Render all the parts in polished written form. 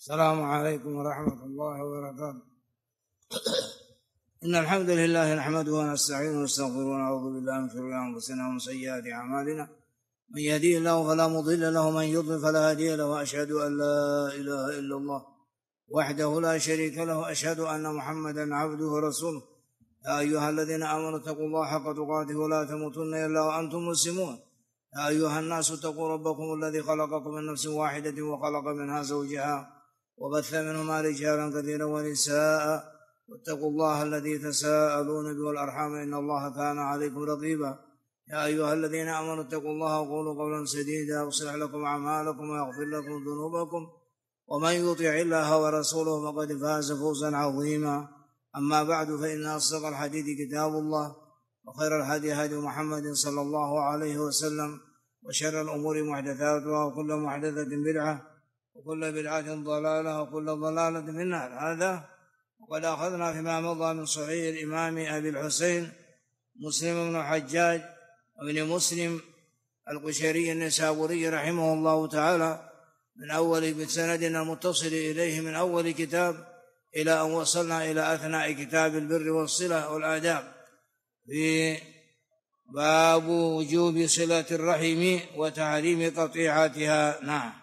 السلام عليكم ورحمة الله وبركاته. إن الحمد لله نحمده ونستعينه ونستغفره ونعوذ بالله من شرور أنفسنا ومن سيئات أعمالنا، من يهديه الله فلا مضل له ومن يضلل فلا هادي له، وأشهد أن لا إله إلا الله وحده لا شريك له، وأشهد أن محمدا عبده ورسوله. يا أيها الذين آمنوا اتقوا الله حق تقاته ولا تموتن إلا وأنتم مسلمون. يا أيها الناس اتقوا ربكم الذي خلقكم من نفس واحدة وخلق منها زوجها وبث منهما رجالا كثيرا ونساء، واتقوا الله الذي تساءلون به والأرحام إن الله كان عليكم رقيبا. يا أيها الذين آمنوا اتقوا الله وقولوا قولا سديدا يصلح لكم أعمالكم ويغفر لكم ذنوبكم، ومن يطع الله ورسوله فقد فاز فوزا عظيما. أما بعد، فإن أصدق الحديث كتاب الله، وخير الهدي هدي محمد صلى الله عليه وسلم، وشر الأمور محدثاتها، وكل محدثة بدعة، وكل بدعة ضلالة، وكل ضلالة في النار. هذا وقد أخذنا فيما مضى من صحيح الإمام أبي الحسين مسلم بن الحجاج وابن مسلم القشيري النسابوري رحمه الله تعالى من أول بسندنا المتصل إليه من أول كتاب إلى أن وصلنا إلى أثناء كتاب البر والصلة والآداب، في باب وجوب صلة الرحم وتحريم قطيعتها. نعم.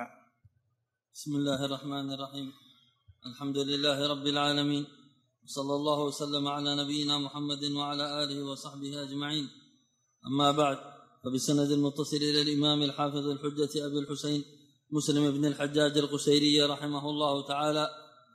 بسم الله الرحمن الرحيم. الحمد لله رب العالمين، صلى الله وسلم على نبينا محمد وعلى آله وصحبه أجمعين. أما بعد، فبسند المتصل إلى الإمام الحافظ الحجة أبي الحسين مسلم بن الحجاج القشيري رحمه الله تعالى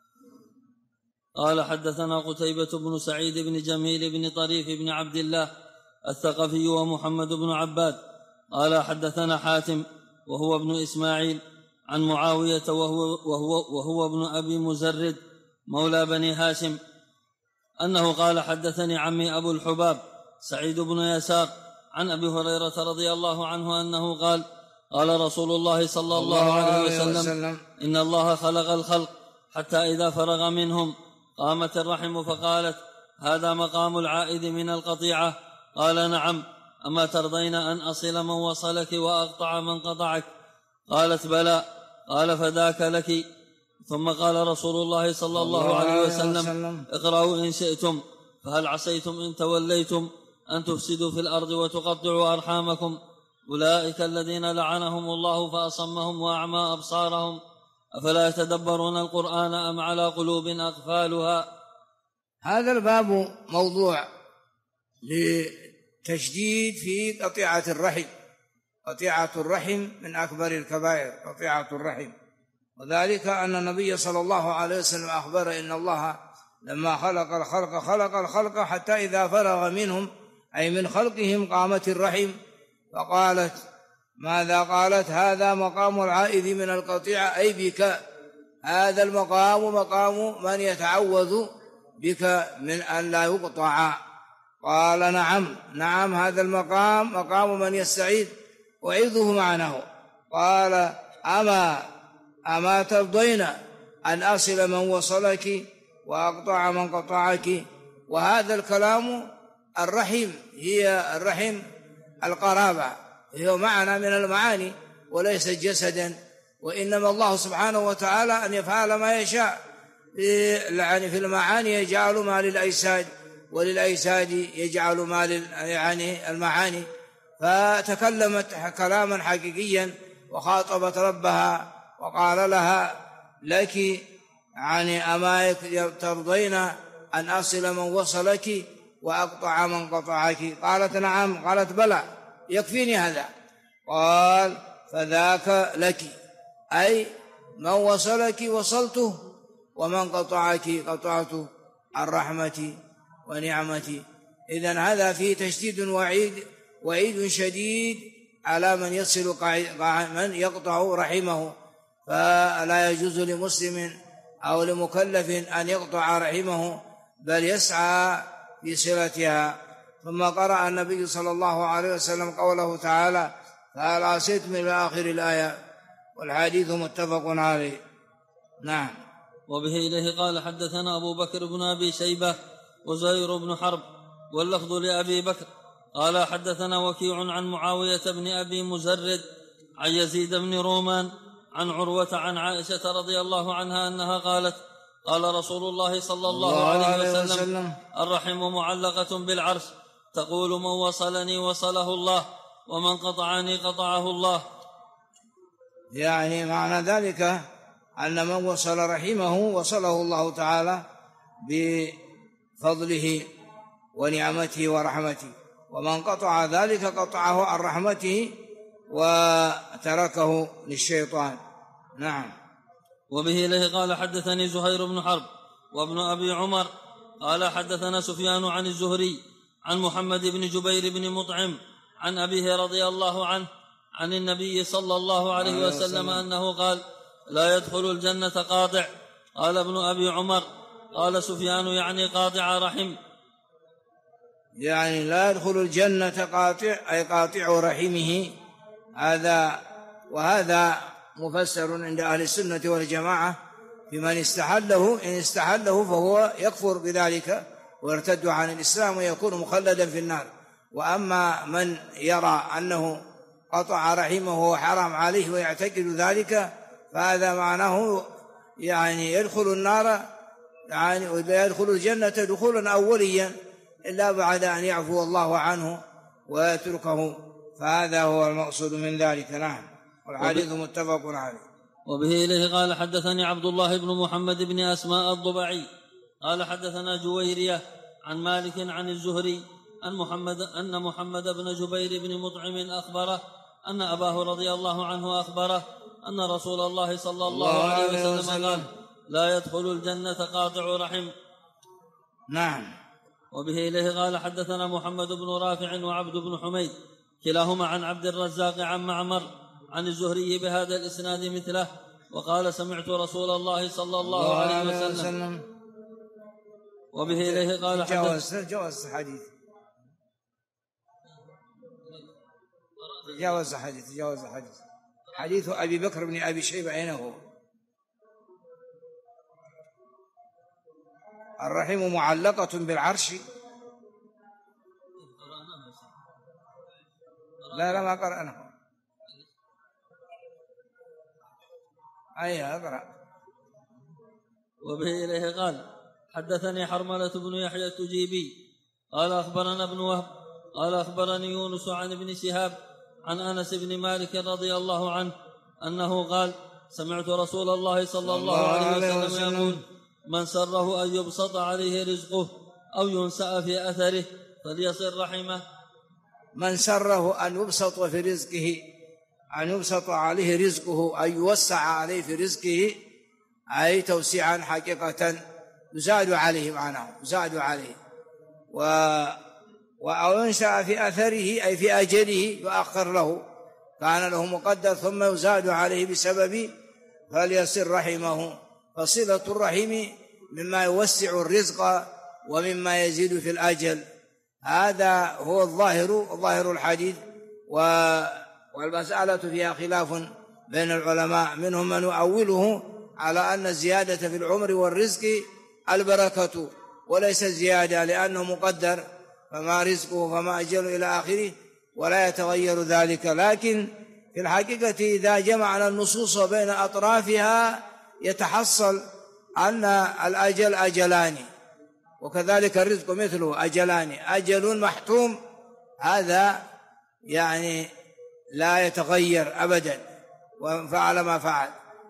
قال: حدثنا قتيبة بن سعيد بن جميل بن طريف بن عبد الله الثقفي ومحمد بن عباد قال: حدثنا حاتم وهو ابن إسماعيل عن معاوية وهو ابن أبي مزرد مولى بني هاشم أنه قال: حدثني عمي أبو الحباب سعيد بن يسار عن أبي هريرة رضي الله عنه أنه قال: قال رسول الله صلى الله عليه وسلم: إن الله خلق الخلق حتى إذا فرغ منهم قامت الرحم فقالت: هذا مقام العائد من القطيعة. قال: نعم. أما ترضين أن أصل من وصلك وأقطع من قطعك؟ قالت: بلى. قال: فذاك لك. ثم قال رسول الله صلى الله عليه وسلم: اقرأوا إن شئتم، فهل عصيتم إن توليتم أن تفسدوا في الأرض وتقطعوا أرحامكم؟ أولئك الذين لعنهم الله فأصمهم وأعمى أبصارهم، أفلا يتدبرون القرآن أم على قلوب أقفالها؟ هذا الباب موضوع لتشديد في قطيعة الرحم. قطيعة الرحم من أكبر الكبائر، قطيعة الرحم، وذلك أن النبي صلى الله عليه وسلم أخبر إن الله لما خلق الخلق حتى إذا فرغ منهم، أي من خلقهم، قامت الرحم فقالت: ماذا قالت؟ هذا مقام العائد من القطيعة، أي بك. هذا المقام مقام من يتعوذ بك من أن لا يقطع. قال: نعم هذا المقام مقام من يستعيذ، وعظه معناه. قال: أما ترضين أن أصل من وصلك وأقطع من قطعك؟ وهذا الكلام الرحم، هي الرحم القرابة، هي معنى من المعاني وليس جسدا، وإنما الله سبحانه وتعالى أن يفعل ما يشاء، يعني في المعاني يجعل ما للأجساد، وللأجساد يجعل ما يعني المعاني. فتكلمت كلاما حقيقيا وخاطبت ربها وقال لها: لك، يعني أما ترضين أن أصل من وصلك وأقطع من قطعك؟ قالت: نعم. قالت: بلى، يكفيني هذا. قال: فذاك لك، أي من وصلك وصلته، ومن قطعك قطعته عن رحمتي ونعمتي. إذن هذا فيه تشديد وعيد شديد على من يصل من يقطع رحمه. فلا يجوز لمسلم أو لمكلف أن يقطع رحمه، بل يسعى في صلتها. ثم قرأ النبي صلى الله عليه وسلم قوله تعالى: فهل عصيتم إلى آخر الآية، والحديث متفق عليه. نعم. وبه إليه قال: حدثنا أبو بكر بن أبي شيبة وزهير بن حرب، واللفظ لأبي بكر قال: حدثنا وكيع عن معاوية بن أبي مزرد عن يزيد بن رومان عن عروة عن عائشة رضي الله عنها أنها قالت قال رسول الله صلى الله عليه وسلم الرحم معلقة بالعرش تقول من وصلني وصله الله ومن قطعني قطعه الله. يعني معنى ذلك أن من وصل رحمه وصله الله تعالى بفضله ونعمته ورحمته، ومن قطع ذلك قطعه عن رحمته وتركه للشيطان. نعم. وبه إليه قال حدثني زهير بن حرب وابن أبي عمر قال حدثنا سفيان عن الزهري عن محمد بن جبير بن مطعم عن أبيه رضي الله عنه عن النبي صلى الله عليه وسلم أنه قال لا يدخل الجنة قاطع. قال ابن أبي عمر قال سفيان يعني قاطع رحم، يعني لا يدخل الجنة قاطع أي قاطع رحمه. وهذا مفسر عند أهل السنة والجماعة بمن استحله، إن استحله فهو يكفر بذلك ويرتد عن الإسلام ويكون مخلدا في النار. وأما من يرى أنه قطع رحمه وحرام عليه ويعتقد ذلك فهذا معناه يعني يدخل النار، يعني ولا يدخل الجنة دخولا أوليا إلا بعد أن يعفو الله عنه ويتركه، فهذا هو المقصود من ذلك. نعم. والحديث متفق عليه. وبه إليه قال حدثني عبد الله بن محمد بن أسماء الضبعي قال حدثنا جويرية عن مالك عن الزهري أن محمد بن جبير بن مطعم أخبره أن أباه رضي الله عنه أخبره أن رسول الله صلى الله عليه وسلم قال لا يدخل الجنة قاطع رحم. نعم. وبه إليه قال حدثنا محمد بن رافع وعبد بن حميد كلاهما عن عبد الرزاق عن معمر عن الزهري بهذا الإسناد مثله وقال سمعت رسول الله صلى الله عليه وسلم. وبه إليه قال جواز حديث تجاوز حديث أبي بكر بن أبي شيبة أين هو؟ الرحم معلقة بالعرش. لا ما قرأناه. أي أقرأ. وبه إليه قال حدثني حرملة بن يحيى التجيبي قال أخبرنا ابن وهب قال أخبرني يونس عن ابن شهاب عن أنس بن مالك رضي الله عنه أنه قال سمعت رسول الله صلى الله عليه وسلم يقول من سره أن يبسط عليه رزقه أو ينسأ في أثره فليصل رحمه. من سره أن يبسط في رزقه، أن يبسط عليه رزقه، أن يوسع عليه في رزقه، أي توسيعا حقيقة يزاد عليه، معناه يزاد عليه. أو ينسأ في أثره أي في أجله يؤخر له، كان له مقدر ثم يزاد عليه بسبب فليصل رحمه. فصلة الرحم مما يوسع الرزق ومما يزيد في الأجل، هذا هو ظاهر الحديث. والمسألة فيها خلاف بين العلماء، منهم من يؤوله على أن الزيادة في العمر والرزق البركة وليس الزيادة، لأنه مقدر فما رزقه فما أجله إلى آخره ولا يتغير ذلك. لكن في الحقيقة إذا جمعنا النصوص بين أطرافها يتحصل أن الأجل أجلان، وكذلك الرزق مثله أجلان، أجل محتوم هذا يعني لا يتغير أبدا وفعل ما فعل،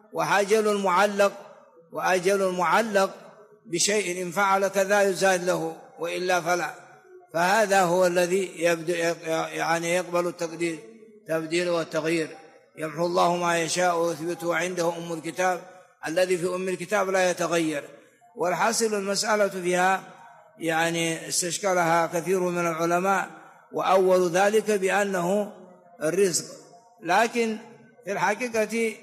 وأجل معلق بشيء إن فعل كذا يزاد له وإلا فلا. فهذا هو الذي يعني يقبل التبديل والتغيير. يمحو الله ما يشاء ويثبته عنده أم الكتاب، الذي في أم الكتاب لا يتغير. والحاصل المسألة فيها يعني استشكلها كثير من العلماء وأول ذلك بأنه الرزق، لكن في الحقيقة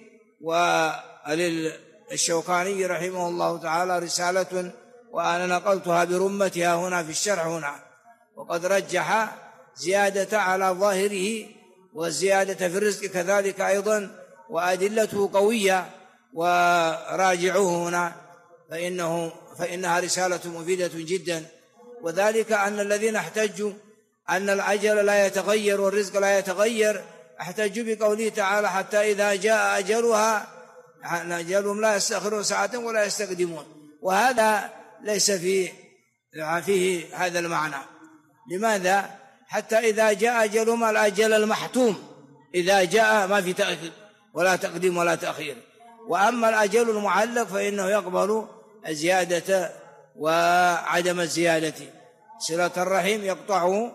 وللشوكاني رحمه الله تعالى رسالة وأنا نقلتها برمتها هنا في الشرح هنا، وقد رجح زيادة على ظاهره والزيادة في الرزق كذلك أيضا، وأدلته قوية، وراجعوه هنا فإنها رسالة مفيدة جدا. وذلك أن الذين احتجوا أن الأجل لا يتغير والرزق لا يتغير احتجوا بقوله تعالى حتى إذا جاء أجلها أجلهم لا يستأخرون ساعة ولا يستقدمون، وهذا ليس فيه هذا المعنى. لماذا؟ حتى إذا جاء أجلهم الأجل المحتوم، إذا جاء ما في تأخير ولا تقديم ولا تأخير. وأما الأجل المعلق فإنه يقبل الزيادة وعدم الزيادة، صلة الرحم يقطعه،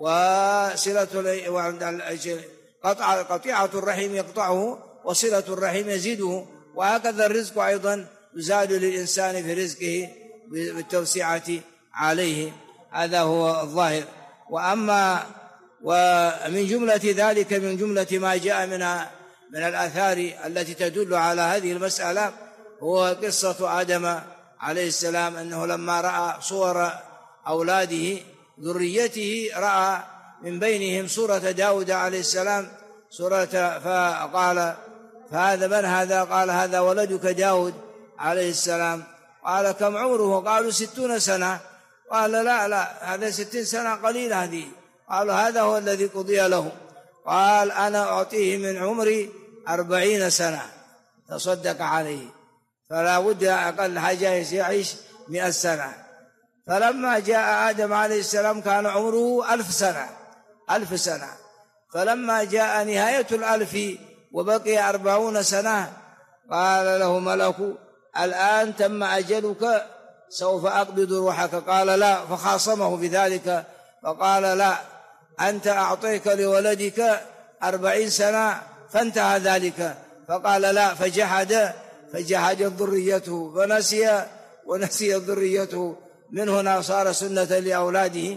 قطيعة الرحم يقطعه، وصلة الرحم يزيده. وهكذا الرزق أيضا يزاد للإنسان في رزقه بالتوسعة عليه، هذا هو الظاهر. ومن جملة ذلك، من جملة ما جاء من الآثار التي تدل على هذه المسألة، هو قصة آدم عليه السلام، أنه لما رأى صور أولاده ذريته رأى من بينهم صورة داود عليه السلام، فقال: فهذا من هذا؟ قال: هذا ولدك داود عليه السلام. قال: كم عمره؟ قالوا: 60 سنة. قال: لا، هذا 60 سنة قليلة هذه. قالوا: هذا هو الذي قضي له. قال: أنا أعطيه من عمري 40 سنة تصدق عليه، فلا بد أقل حاجة يعيش 100 سنة. فلما جاء آدم عليه السلام كان عمره 1000 سنة. فلما جاء نهاية 1000 وبقي 40 سنة قال له ملك: الآن تم أجلك، سوف أقبض روحك. قال: لا، فخاصمه بذلك فقال: لا، أنت أعطيك لولدك 40 سنة فانتهى ذلك. فقال: لا، فجحد ذريته ونسي ذريته. من هنا صار سنة لأولاده.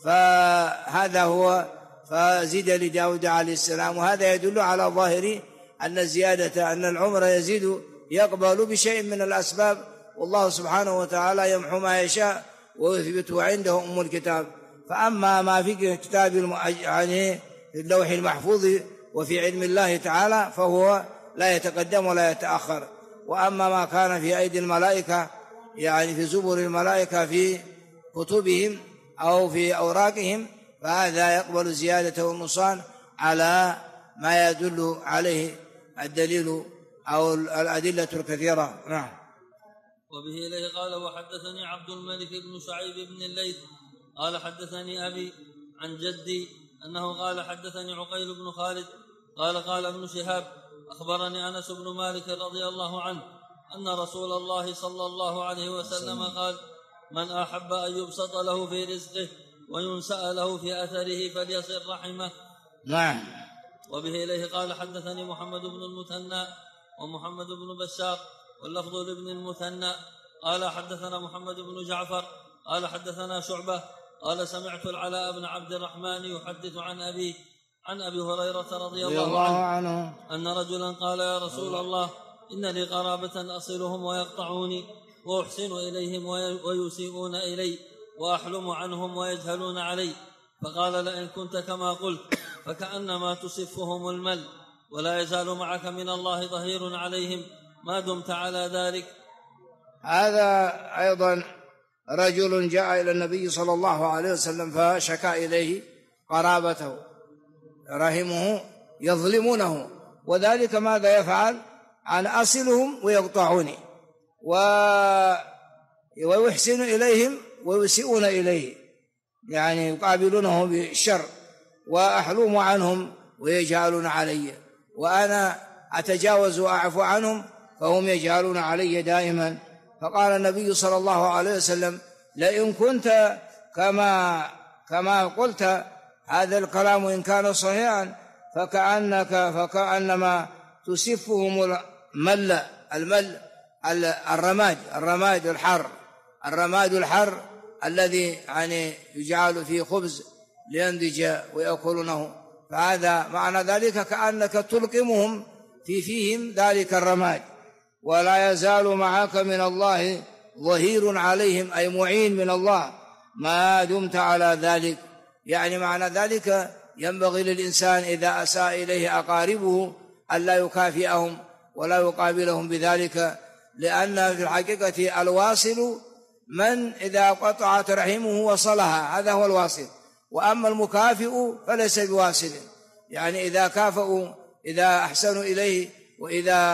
فهذا هو، فزيد لداود عليه السلام. وهذا يدل على ظاهر أن الزيادة، أن العمر يزيد يقبل بشيء من الأسباب، والله سبحانه وتعالى يمحو ما يشاء ويثبته عنده أم الكتاب. فأما ما في كتاب يعني في اللوح المحفوظ وفي علم الله تعالى فهو لا يتقدم ولا يتأخر. وأما ما كان في أيدي الملائكة، يعني في زبر الملائكة في كتبهم أو في أوراقهم، فهذا يقبل الزيادة والنقصان على ما يدل عليه الدليل أو الأدلة الكثيرة. نعم. وبه إليه قال: وحدثني عبد الملك بن شعيب بن الليث قال: حدثني أبي عن جدي أنه قال: حدثني عقيل بن خالد قال ابن شهاب: أخبرني أنس بن مالك رضي الله عنه أن رسول الله صلى الله عليه وسلم قال: من أحب أن يبسط له في رزقه وينسأ له في أثره فليصل رحمه. نعم. وبه إليه قال: حدثني محمد بن المثنى ومحمد بن بشار واللفظ لابن المثنى قال: حدثنا محمد بن جعفر قال: حدثنا شعبة قال: سمعت العلاء بن عبد الرحمن يحدث عن أبي هريرة رضي الله عنه أن رجلا قال: يا رسول الله، إن لي قرابة أصلهم ويقطعوني، وأحسن إليهم ويسيئون إلي، وأحلم عنهم ويجهلون علي. فقال: لئن كنت كما قلت فكأنما تصفهم المل، ولا يزال معك من الله ظهير عليهم ما دمت على ذلك. هذا أيضا رجل جاء إلى النبي صلى الله عليه وسلم فشكى إليه قرابته، رحمه يظلمونه، وذلك ماذا يفعل؟ أن أصلهم ويقطعوني ويحسن إليهم ويسيئون إليه، يعني يقابلونه بالشر، وأحلم عنهم ويجهلون علي، وأنا أتجاوز وأعفو عنهم فهم يجهلون علي دائما. فقال النبي صلى الله عليه وسلم: لئن كنت كما قلت هذا الكلام إن كان صحيحا فكأنما تسفهم المل الرماد الحر الذي يعني يجعل فيه خبز لينضج ويأكلونه. فهذا معنى ذلك كأنك تلقمهم في فيهم ذلك الرماد، ولا يزال معك من الله ظهير عليهم، أي معين من الله ما دمت على ذلك. يعني معنى ذلك ينبغي للإنسان إذا أساء إليه أقاربه ألا يكافئهم ولا يقابلهم بذلك، لأن في الحقيقة الواصل من إذا قطعت رحمه وصلها، هذا هو الواصل. وأما المكافئ فليس بواصل، يعني إذا كافئوا، إذا أحسنوا إليه وإذا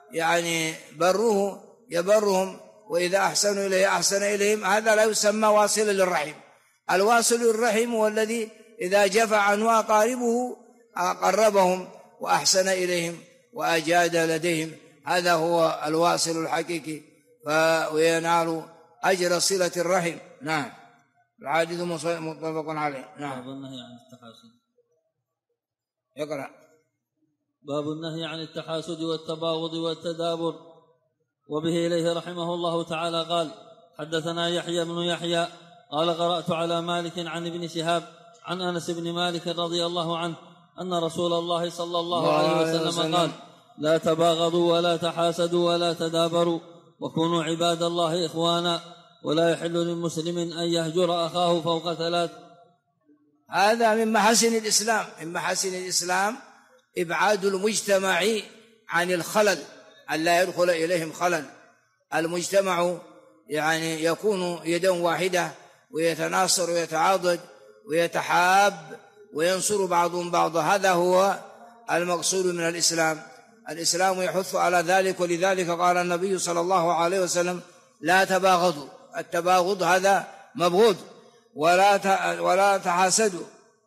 يعني بروه يبرهم، وإذا أحسنوا إليه أحسن إليهم، هذا لا يسمى واصلا للرحم. الواصل للرحم هو الذي إذا جفى عنه أقاربه قربهم وأحسن إليهم وأجاد لديهم، هذا هو الواصل الحقيقي، وينال أجر صلة الرحم. نعم. الحديث متفق عليه. نعم. باب النهي عن التحاسد. يقرأ. باب النهي عن التحاسد والتباغض والتدابر. وبه إليه رحمه الله تعالى قال: حدثنا يحيى بن يحيى قال: قرأت على مالك عن ابن شهاب عن أنس بن مالك رضي الله عنه أن رسول الله صلى الله عليه وسلم قال: لا تباغضوا ولا تحاسدوا ولا تدابروا، وكونوا عباد الله إخوانا، ولا يحل للمسلم أن يهجر أخاه فوق 3. هذا من محاسن الإسلام. من محاسن الإسلام إبعاد المجتمع عن الخلل، أن لا يدخل إليهم خلل. المجتمع يعني يكون يدا واحدة، ويتناصر ويتعاضد ويتحاب وينصر بعضهم بعضا، هذا هو المقصود من الإسلام. الإسلام يحث على ذلك، ولذلك قال النبي صلى الله عليه وسلم: لا تباغضوا. التباغض هذا مبغوض. ولا تحاسدوا.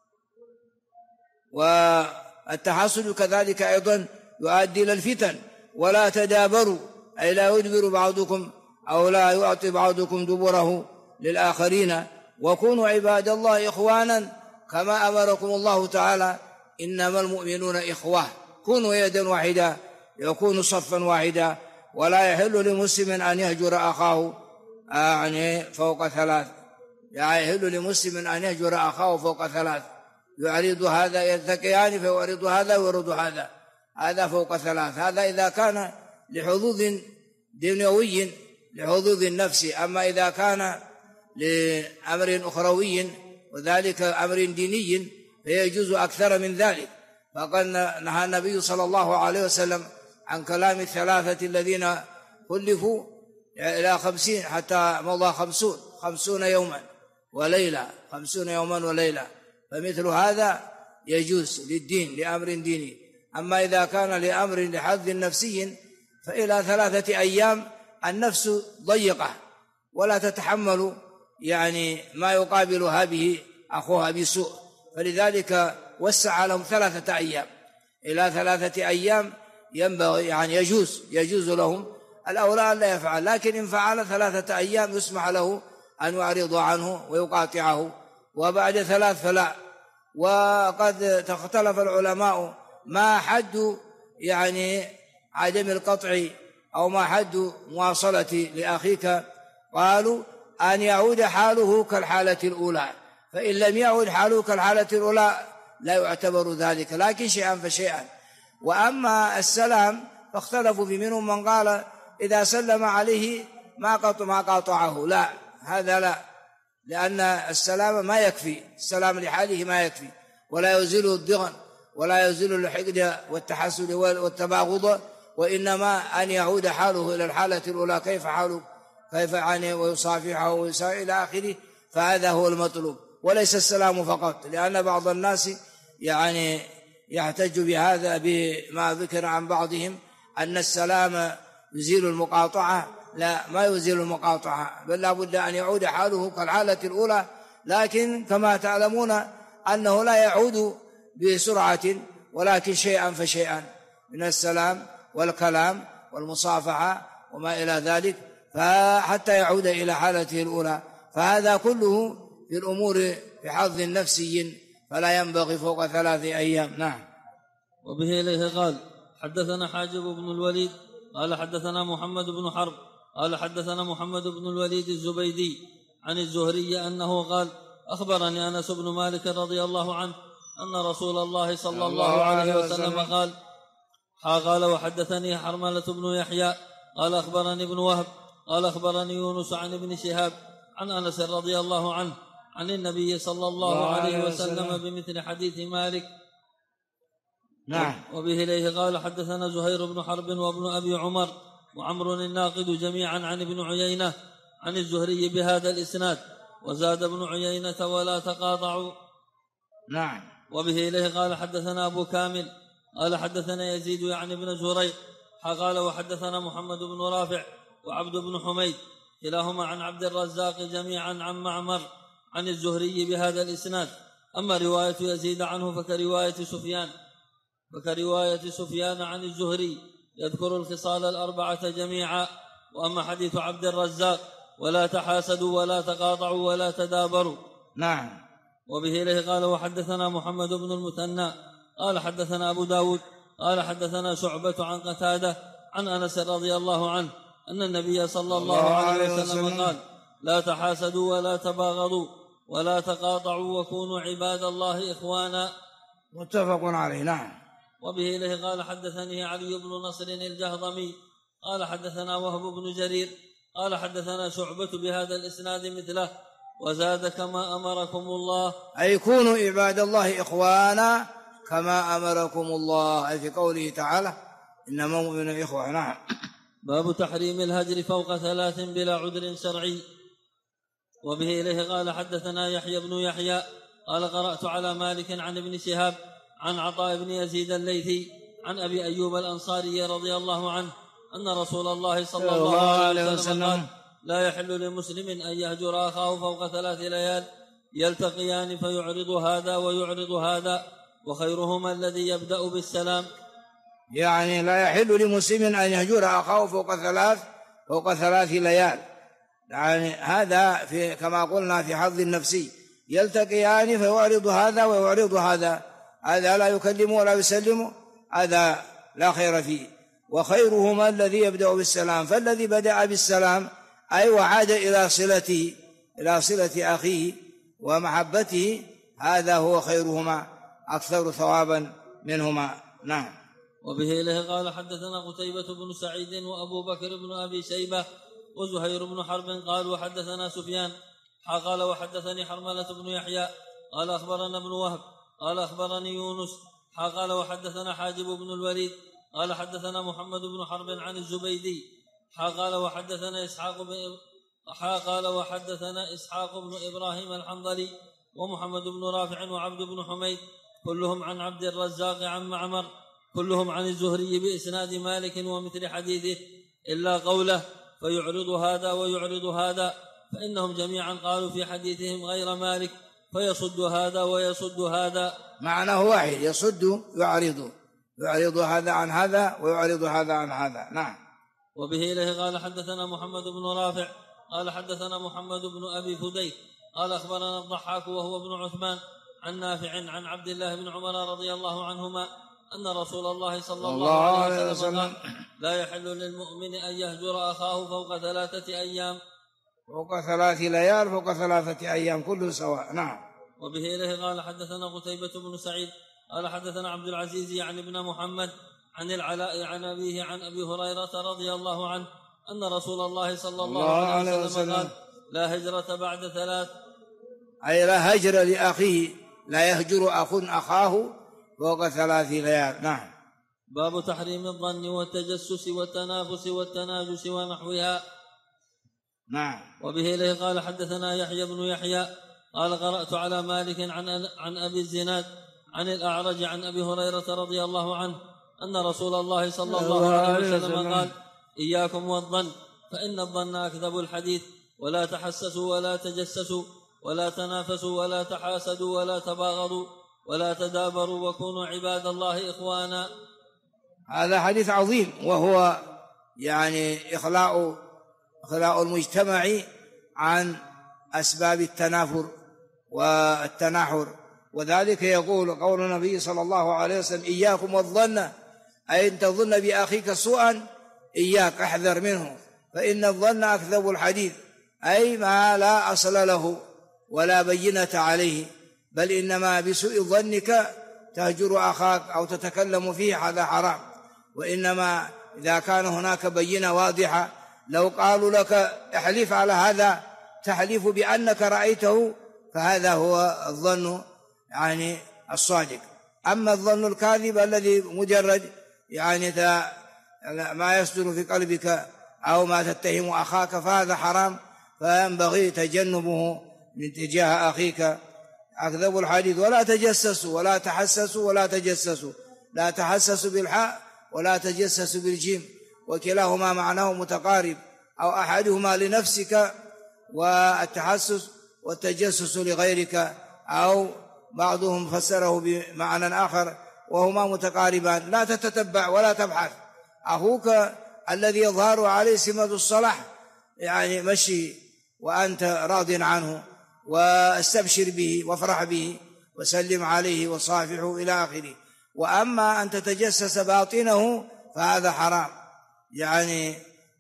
والتحاسد كذلك أيضا يؤدي إلى الفتن. ولا تدابروا، أي لا يدبر بعضكم أو لا يعطي بعضكم دبره للآخرين. وكونوا عباد الله إخوانا، كما أمركم الله تعالى: إنما المؤمنون إخوة. كونوا يدا واحدة، يكونوا صفا واحدا. ولا يحل لمسلم أن يهجر أخاه يعني فوق 3. يعني يحل لمسلم أن يهجر أخاه فوق 3، يعرض هذا يلتقيان فيعرض هذا ويرد هذا، هذا فوق 3. هذا إذا كان لحظوظ دنيوي، لحظوظ النفس. أما إذا كان لأمر أخروي وذلك أمر ديني فيجوز أكثر من ذلك. فقد نهى النبي صلى الله عليه وسلم عن كلام 3 الذين خلفوا إلى 50 حتى مضى 50 يوما وليلة، 50 يوما وليلة. فمثل هذا يجوز للدين، لأمر ديني. أما إذا كان لأمر لحظ نفسي فإلى 3 أيام النفس ضيقة ولا تتحمل يعني ما يقابلها به أخوها بسوء، فلذلك وسع لهم 3 أيام. إلى 3 أيام ينبغي يعني يجوز لهم. الأولى لا يفعل، لكن إن فعل 3 أيام يسمح له أن يعرض عنه ويقاطعه، وبعد 3 فلا. وقد اختلف العلماء ما حد يعني عدم القطع أو ما حد مواصلة لأخيك. قالوا أن يعود حاله كالحالة الأولى، فإن لم يعود حاله كالحالة الأولى لا يعتبر ذلك، لكن شيئا فشيئا. وأما السلام فاختلفوا في منهم من قال إذا سلم عليه ما قاطعه، لا، هذا لا، لأن السلام ما يكفي، السلام لحاله ما يكفي، ولا يزيل الضغن ولا يزيل الحقد والتحسد والتباغض، وإنما أن يعود حاله إلى الحالة الأولى، كيف حاله، كيف يعني، ويصافحه ويساء إلى آخره. فهذا هو المطلوب، وليس السلام فقط، لأن بعض الناس يعني يحتج بهذا بما ذكر عن بعضهم أن السلام يزيل المقاطعة. لا، ما يزيل المقاطعة، بل لا بد أن يعود حاله كالحالة الأولى. لكن كما تعلمون أنه لا يعود بسرعة، ولكن شيئا فشيئا من السلام والكلام والمصافحة وما إلى ذلك، فحتى يعود إلى حالته الأولى. فهذا كله في الأمور في حظ نفسي، فلا ينبغي فوق 3 أيام. نعم. وبه إليه قال: حدثنا حاجب بن الوليد قال حدثنا محمد بن حرب قال حدثنا محمد بن الوليد الزبيدي عن الزهري أنه قال: أخبرني أنس بن مالك رضي الله عنه أن رسول الله صلى الله عليه وسلم قال: وحدثني حرملة بن يحيى قال أخبرني ابن وهب قال أخبرني يونس عن ابن شهاب عن أنس رضي الله عنه عن النبي صلى الله عليه وسلم بمثل حديث مالك. نعم. وبه إليه قال: حدثنا زهير بن حرب وابن أبي عمر وعمر الناقد جميعا عن ابن عيينة عن الزهري بهذا الإسناد، وزاد ابن عيينة: ولا تقاطعوا. نعم. وبه إليه قال: حدثنا أبو كامل قال حدثنا يزيد يعني بن زريق قال وحدثنا محمد بن رافع وعبد بن حميد كلاهما عن عبد الرزاق جميعا عن معمر عن الزهري بهذا الإسناد. أما رواية يزيد عنه فكرواية سفيان عن الزهري يذكر الخصال الأربعة جميعا. وأما حديث عبد الرزاق ولا تحاسدوا ولا تقاطعوا ولا تدابروا. نعم. وبه إليه قال وحدثنا محمد بن المثنى قال حدثنا أبو داود قال حدثنا شعبة عن قتادة عن أنس رضي الله عنه أن النبي صلى الله عليه وسلم قال لا تحاسدوا ولا تباغضوا ولا تقاطعوا وكونوا عباد الله إخوانا. متفق عليه. نعم. وبه إليه قال حدثني علي بن نصر الجهضمي قال حدثنا وهب بن جرير قال حدثنا شعبة بهذا الإسناد مثله وزاد كما أمركم الله، أي كونوا عباد الله إخوانا كما أمركم الله، أي في قوله تعالى إنما المؤمنون إخوة. نعم. باب تحريم الهجر فوق 3 بلا عذر شرعي. وبه إليه قال حدثنا يحيى بن يحيى قال قرأت على مالك عن ابن شهاب عن عطاء بن يزيد الليثي عن أبي أيوب الأنصاري رضي الله عنه أن رسول الله صلى الله عليه وسلم قال لا يحل لمسلم أن يهجر أخاه فوق 3 ليال يلتقيان فيعرض هذا ويعرض هذا وخيرهما الذي يبدأ بالسلام. يعني لا يحل لمسلم أن يهجر أخاه فوق 3 ليال، يعني هذا في كما قلنا في حظ النفسي، يلتقيان فيعرض هذا ويعرض هذا، هذا لا يكلم ولا يسلم، هذا لا خير فيه. وخيرهما الذي يبدأ بالسلام، فالذي بدأ بالسلام أي وعاد إلى صلة أخيه ومحبته، هذا هو خيرهما أكثر ثوابا منهما. نعم. وبه إليه قال حدثنا قتيبة بن سعيد وأبو بكر بن أبي شيبة وزهير بن حرب قال وحدثنا سفيان قال وحدثني حرملة بن يحيى قال أخبرنا ابن وهب قال أخبرني يونس قال وحدثنا حاجب بن الوليد قال حدثنا محمد بن حرب عن الزبيدي قال وحدثنا إسحاق بن إبراهيم الحنظلي ومحمد بن رافع وعبد بن حميد كلهم عن عبد الرزاق عن معمر كلهم عن الزهري بإسناد مالك ومثل حديثه إلا قوله فيعرض هذا ويعرض هذا، فإنهم جميعا قالوا في حديثهم غير مالك فيصد هذا ويصد هذا، معناه واحد، يصد يعرض هذا عن هذا ويعرض هذا عن هذا. نعم. وبه إليه قال حدثنا محمد بن رافع قال حدثنا محمد بن أبي فديك قال أخبرنا الضحاك وهو ابن عثمان عن نافع عن عبد الله بن عمر رضي الله عنهما أن رسول الله صلى الله عليه وسلم قال لا يحل للمؤمن أن يهجر أخاه فوق 3 أيام، فوق 3 ليال فوق 3 أيام كله سواء. نعم. وبه إليه قال حدثنا قتيبة بن سعيد قال حدثنا عبد العزيز يعني ابن محمد عن العلاء عن أبيه عن أبي هريرة رضي الله عنه أن رسول الله صلى الله عليه وسلم قال لا هجرة بعد 3، أي لا هجر لأخيه، لا يهجر أخ أخاه فوق 3 ليال. نعم. باب تحريم الظن والتجسس والتنافس والتناجس ونحوها. نعم. وبه إليه قال حدثنا يحيى بن يحيى قال قرأت على مالك عن أبي الزناد عن الأعرج عن أبي هريرة رضي الله عنه أن رسول الله صلى الله عليه وسلم قال إياكم والظن فإن الظن أكذب الحديث ولا تحسسوا ولا تجسسوا ولا تنافسوا ولا تحاسدوا ولا تباغضوا ولا تدابروا وكونوا عباد الله إخوانا. هذا حديث عظيم، وهو يعني إخلاء المجتمع عن أسباب التنافر والتناحر، وذلك يقول قول النبي صلى الله عليه وسلم إياكم والظن، أي أن تظن بأخيك سوءا، إياك احذر منه، فإن الظن أكذب الحديث، أي ما لا أصل له ولا بينة عليه، بل إنما بسوء ظنك تهجر أخاك أو تتكلم فيه، هذا حرام. وإنما إذا كان هناك بينة واضحة، لو قالوا لك احلف على هذا تحلف بأنك رأيته، فهذا هو الظن يعني الصادق. أما الظن الكاذب الذي مجرد يعني ما يصدر في قلبك أو ما تتهم أخاك، فهذا حرام، فينبغي تجنبه من تجاه أخيك. أكذب الحديث ولا تجسسوا ولا تحسسوا ولا تجسسوا، لا تحسسوا بالحاء ولا تجسسوا بالجيم، وكلاهما معناه متقارب، أو أحدهما لنفسك والتحسس والتجسس لغيرك، أو بعضهم فسره بمعنى آخر وهما متقاربان. لا تتتبع ولا تبحث، أخوك الذي يظهر عليه سمة الصلاح يعني مشي وأنت راض عنه، واستبشر به وافرح به وسلم عليه وصافحه إلى آخره. وأما أن تتجسس باطنه فهذا حرام، يعني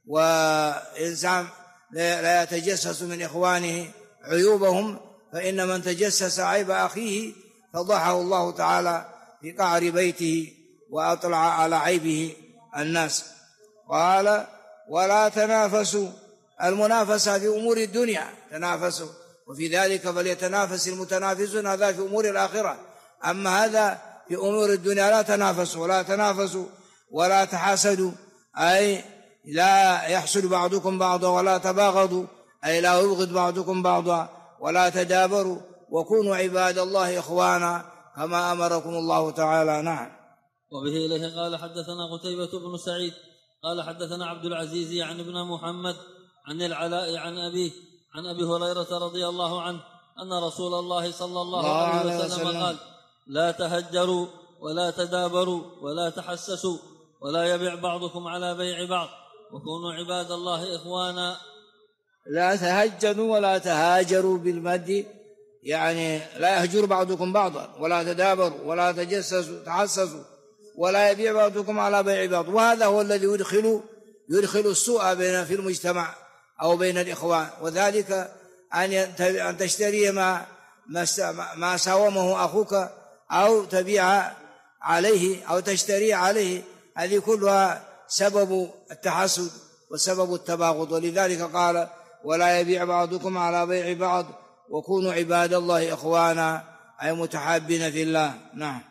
وإنسان لا يتجسس من إخوانه عيوبهم، فإن من تجسس عيب أخيه فضحه الله تعالى في قعر بيته وأطلع على عيبه الناس. قال ولا تنافسوا، المنافسة في أمور الدنيا تنافسوا، وفي ذلك فليتنافس المتنافسون، هذا في أمور الآخرة. أما هذا في أمور الدنيا لا تنافسوا ولا تنافسوا ولا تحاسدوا، أي لا يحسد بعضكم بعضا، ولا تباغضوا أي لا يبغض بعضكم بعضا، ولا تدابروا، وكونوا عباد الله إخوانا كما أمركم الله تعالى. نعم. وبه إليه قال حدثنا قتيبة بن سعيد قال حدثنا عبد العزيز يعني ابن محمد عن العلاء عن أبيه عن أبي هريرة رضي الله عنه أن رسول الله صلى الله عليه وسلم قال لا تهجروا ولا تدابروا ولا تحسسوا ولا يبيع بعضكم على بيع بعض وكونوا عباد الله إخوانا. لا تهجروا ولا تهاجروا بالمد، يعني لا يهجر بعضكم بعضا، ولا تدابروا ولا تجسسوا تحسسوا، ولا يبيع بعضكم على بيع بعض. وهذا هو الذي يدخل السوء في المجتمع أو بين الإخوان، وذلك أن تشتري ما ساومه أخوك، أو تبيع عليه أو تشتري عليه، هذه كلها سبب التحسد وسبب التباغض. ولذلك قال ولا يبيع بعضكم على بيع بعض وكونوا عباد الله إخوانا، أي متحابين في الله. نعم.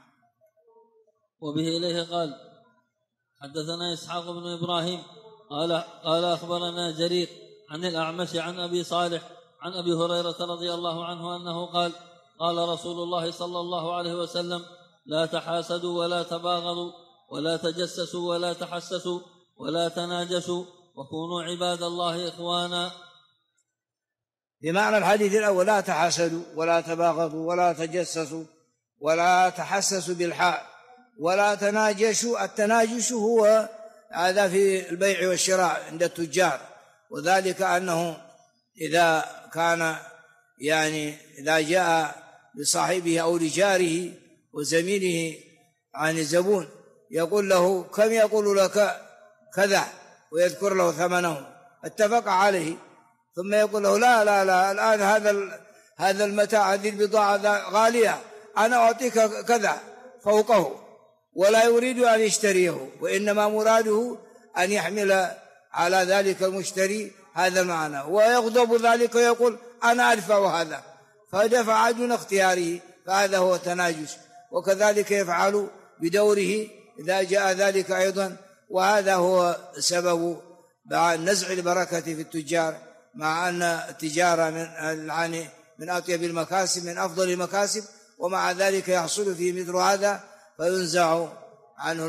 وبه إليه قال حدثنا إسحاق بن إبراهيم قال أخبرنا جرير عن الأعمش عن أبي صالح عن أبي هريرة رضي الله عنه أنه قال قال رسول الله صلى الله عليه وسلم لا تحاسدوا ولا تباغضوا ولا تجسسوا ولا تحسسوا ولا تناجسوا وكونوا عباد الله إخوانا. بمعنى الحديث الأول لا تحاسدوا ولا تباغضوا ولا تجسسوا ولا تحسسوا بالحاء ولا تناجشوا. التناجش هو هذا في البيع والشراء عند التجار، وذلك أنه إذا كان يعني إذا جاء لصاحبه أو لجاره وزميله عن الزبون يقول له كم، يقول لك كذا ويذكر له ثمنه اتفق عليه، ثم يقول له لا لا لا الآن هذا المتاع هذه البضاعة غالية أنا أعطيك كذا فوقه، ولا يريد أن يشتريه، وإنما مراده أن يحمل على ذلك المشتري هذا المعنى، ويغضب ذلك ويقول أنا أدفع هذا، فدفع دون اختياره، فهذا هو التناجش. وكذلك يفعل بدوره إذا جاء ذلك أيضا، وهذا هو سبب نزع البركة في التجار، مع أن التجارة من أطيب المكاسب من أفضل المكاسب، ومع ذلك يحصل في مثل هذا فينزع عنه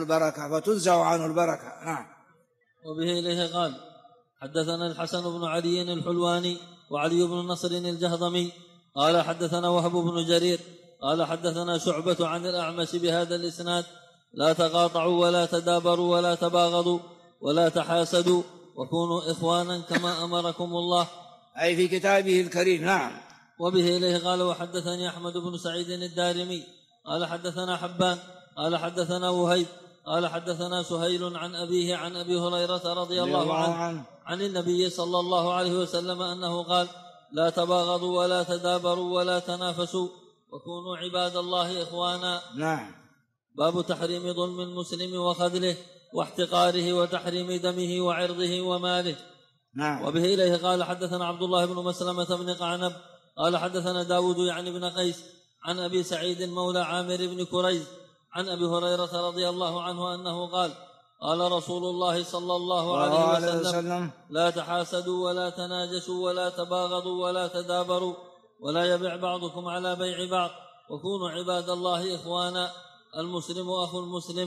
البركة. نعم. وبه إليه قال حدثنا الحسن بن علي الحلواني وعلي بن نصر الجهضمي قال حدثنا وهب بن جرير قال حدثنا شعبة عن الأعمش بهذا الإسناد لا تقاطعوا ولا تدابروا ولا تباغضوا ولا تحاسدوا وكونوا إخوانا كما أمركم الله، أي في كتابه الكريم. نعم. وبه إليه قال وحدثني أحمد بن سعيد الدارمي قال حدثنا حبان قال حدثنا وهيب قال حدثنا سهيل عن أبيه عن أبي هريرة رضي الله عنه عن النبي صلى الله عليه وسلم أنه قال لا تباغضوا ولا تدابروا ولا تنافسوا وكونوا عباد الله إخوانا. نعم. باب تحريم ظلم المسلم وخذله واحتقاره وتحريم دمه وعرضه وماله. نعم. وبه إليه قال حدثنا عبد الله بن مسلمة بن قعنب قال حدثنا داود يعني بن قيس عن أبي سعيد مولى عامر بن كريز عن أبي هريرة رضي الله عنه أنه قال قال رسول الله صلى الله عليه وسلم لا تحاسدوا ولا تناجسوا ولا تباغضوا ولا تدابروا ولا يبيع بعضكم على بيع بعض وكونوا عباد الله إخوانا، المسلم أخو المسلم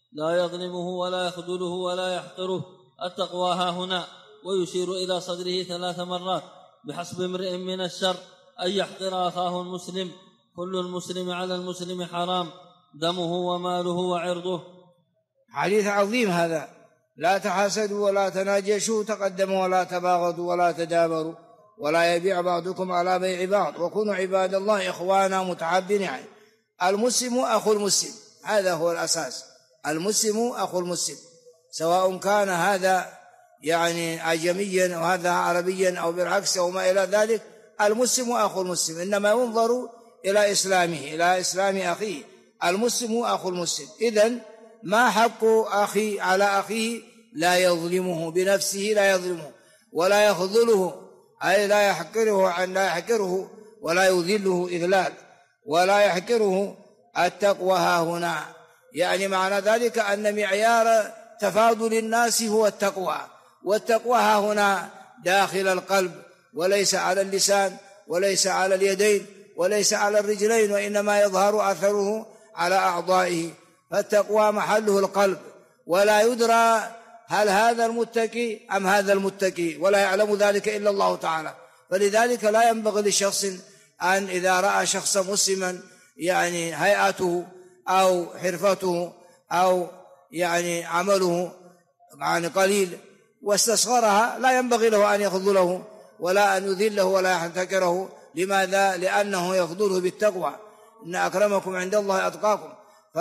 لا يظلمه ولا يخذله ولا يحقره. التقوى ها هنا. ويشير إلى صدره 3 مرات: بحسب امرئ من الشر أن يحقر أخاه المسلم، كل المسلم على المسلم حرام، دمه وماله وعرضه. حديث عظيم هذا. لا تحاسدوا ولا تناجشوا، تقدموا ولا تباغضوا ولا تدابروا، ولا يبيع بعضكم على بيع بعض، وكونوا عباد الله إخوانا متعابدين. يعني المسلم أخو المسلم، هذا هو الأساس. المسلم أخو المسلم، سواء كان هذا يعني أعجميا وهذا عربيا أو بالعكس أو ما إلى ذلك. المسلم أخو المسلم، إنما ينظر إلى إسلامه، إلى إسلام أخيه. المسلم أخو المسلم. إذن ما حق أخي على أخيه؟ لا يظلمه بنفسه، لا يظلمه ولا يخذله، أي لا يحقره ولا يذله إذلال، ولا يحقره. التقوى ها هنا، يعني معنى ذلك أن معيار تفاضل الناس هو التقوى، والتقوى ها هنا داخل القلب، وليس على اللسان، وليس على اليدين، وليس على الرجلين، وإنما يظهر أثره على أعضائه. فالتقوى محله القلب، ولا يدرى هل هذا المتقي أم هذا المتقي، ولا يعلم ذلك إلا الله تعالى. فلذلك لا ينبغي لشخص أن إذا رأى شخصا مسلما يعني هيئته أو حرفته أو يعني عمله يعني قليل واستصغرها، لا ينبغي له أن يخذله ولا أن يذله ولا يحتكره. لماذا؟ لأنه يخذله بالتقوى. إن أكرمكم عند الله أتقاكم.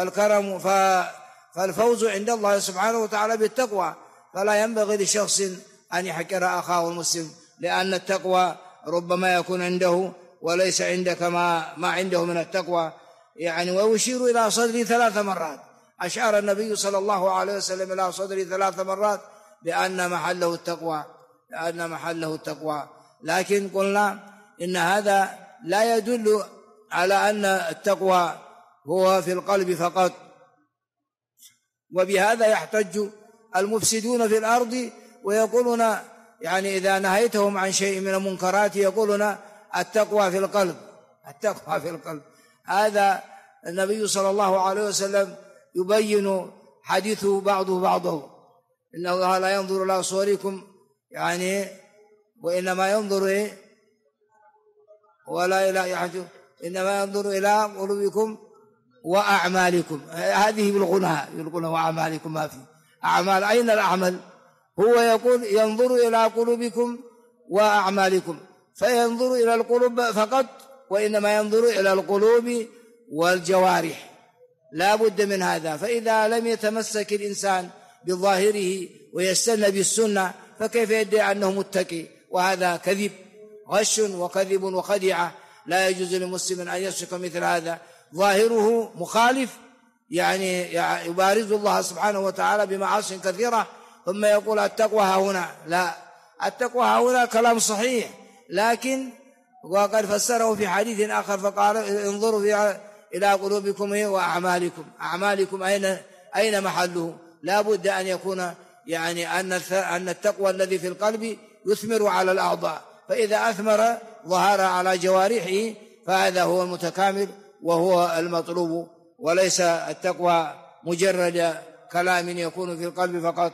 فالفوز عند الله سبحانه وتعالى بالتقوى. فلا ينبغي لشخص أن يحكر أخاه المسلم، لأن التقوى ربما يكون عنده وليس عندك ما عنده من التقوى. يعني ويشير إلى صدري 3 مرات. أشار النبي صلى الله عليه وسلم إلى صدري 3 مرات بأن محله التقوى، لأن محله التقوى. لكن قلنا إن هذا لا يدل على أن التقوى هو في القلب فقط. وبهذا يحتج المفسدون في الأرض ويقولون يعني إذا نهيتهم عن شيء من المنكرات يقولون التقوى في القلب، التقوى في القلب. هذا النبي صلى الله عليه وسلم يبين حديثه بعضه بعضه: إن الله لا ينظر إلى صوركم يعني وإنما ينظر ولا إلى يحجب، إنما ينظر إلى قلوبكم وأعمالكم. هذه بالغنى وأعمالكم ما في أعمال. أين الأعمال؟ هو يقول ينظر إلى قلوبكم وأعمالكم، فينظر إلى القلوب فقط، وإنما ينظر إلى القلوب والجوارح. لا بد من هذا. فإذا لم يتمسك الإنسان بظاهره ويستنى بالسنة فكيف يدعي أنه متقي؟ وهذا كذب، غش وكذب وخديعة. لا يجوز لمسلم أن يسلك مثل هذا. ظاهره مخالف، يعني يبارز الله سبحانه وتعالى بمعاصي كثيرة، ثم يقول التقوى ها هنا. لا، التقوى ها هنا كلام صحيح، لكن وقد فسره في حديث آخر فقال انظروا إلى قلوبكم وأعمالكم. أعمالكم أين محله؟ لا بد أن يكون يعني أن التقوى الذي في القلب يثمر على الأعضاء، فإذا أثمر ظهر على جوارحه فهذا هو المتكامل وهو المطلوب، وليس التقوى مجرد كلام يكون في القلب فقط.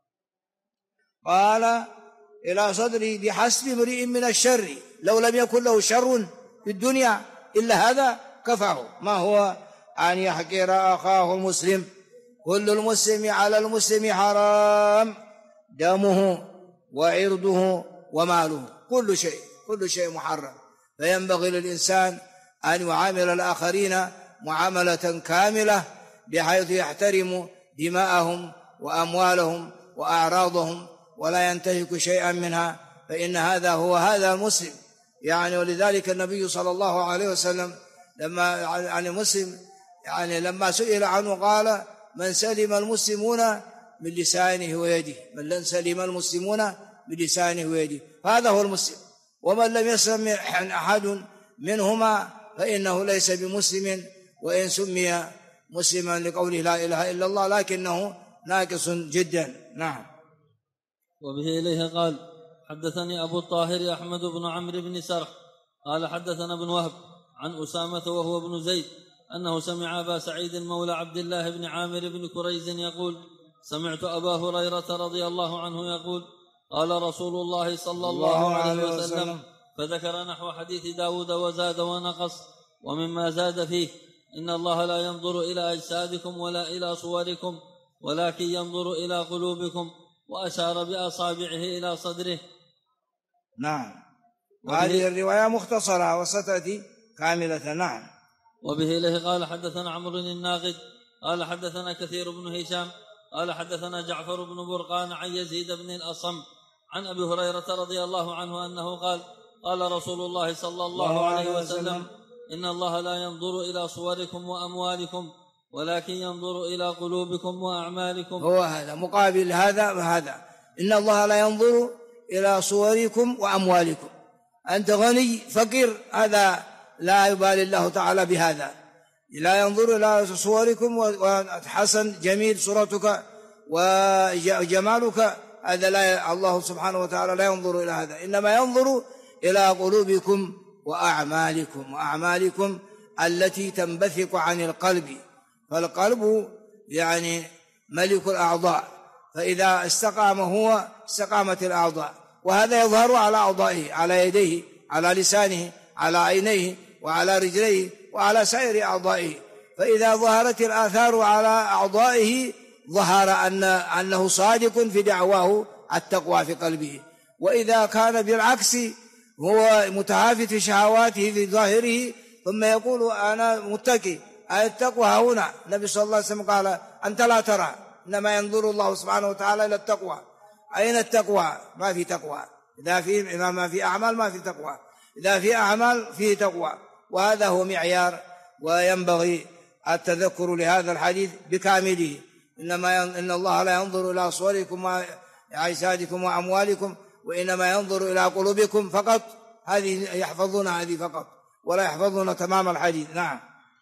قال إلى صدري بحسب امرئ من الشر، لو لم يكن له شر في الدنيا إلا هذا كفاه. ما هو؟ أن يحقر أخاه المسلم. كل المسلم على المسلم حرام، دمه وعرضه وماله، كل شيء محرم. فينبغي للإنسان أن يعامل الآخرين معاملة كاملة بحيث يحترم دماءهم وأموالهم وأعراضهم ولا ينتهك شيئا منها، فإن هذا المسلم. يعني ولذلك النبي صلى الله عليه وسلم لما سئل عنه قال: من سلم المسلمون من لسانه ويده، من سلم المسلمون من لسانه ويده، هذا هو المسلم. ومن لم يسلم أحد منهما فإنه ليس بمسلم، وإن سمي مسلما لقوله لا إله إلا الله لكنه ناقص جدا. نعم. وبه إليه قال: حدثني أبو الطاهر أحمد بن عمرو بن سرح قال حدثنا ابن وهب عن أسامة وهو ابن زيد أنه سمع أبا سعيد مولى عبد الله بن عامر بن كريز يقول: سمعت أبا هريرة رضي الله عنه يقول: قال رسول الله صلى الله عليه وسلم، فذكر نحو حديث داود وزاد ونقص. ومما زاد فيه: إن الله لا ينظر إلى أجسادكم ولا إلى صوركم ولكن ينظر إلى قلوبكم، وأشار بأصابعه إلى صدره. نعم. وهذه الرواية مختصرة وستأتي كاملة. نعم. وبه إليه قال حدثنا عمرو الناقد قال حدثنا كثير بن هشام قال حدثنا جعفر بن برقان عن يزيد بن الأصم عن أبي هريرة رضي الله عنه أنه قال: قال رسول الله صلى الله عليه وسلم: إن الله لا ينظر إلى صوركم وأموالكم ولكن ينظر إلى قلوبكم وأعمالكم. هو هذا مقابل هذا وهذا. إن الله لا ينظر إلى صوركم وأموالكم. أنت غني فقير، هذا لا يبالي الله تعالى بهذا. لا ينظر إلى صوركم وحسن جميل صورتك وجمالك، هذا لا، الله سبحانه وتعالى لا ينظر إلى هذا، إنما ينظر إلى قلوبكم وأعمالكم التي تنبثق عن القلب. فالقلب يعني ملك الأعضاء، فإذا استقام هو استقامت الأعضاء، وهذا يظهر على أعضائه، على يديه، على لسانه، على عينيه، وعلى رجليه، وعلى سائر أعضائه. فإذا ظهرت الآثار على أعضائه ظهر أنه صادق في دعواه التقوى في قلبه. وإذا كان بالعكس هو متهافت في شهواته في ظاهره ثم يقول أنا متقي، التقوى هنا. النبي صلى الله عليه وسلم قال: أنت لا ترى، إنما ينظر الله سبحانه وتعالى إلى التقوى. أين التقوى؟ ما في تقوى. إذا ما في أعمال ما في تقوى، إذا في أعمال فيه تقوى. وهذا هو معيار، وينبغي التذكر لهذا الحديث بكامله. إن الله لا ينظر إلى صوركم وأجسادكم وأموالكم وإنما ينظر إلى قلوبكم فقط. هذه يحفظون هذه فقط ولا يحفظون تمام الحديث. نعم.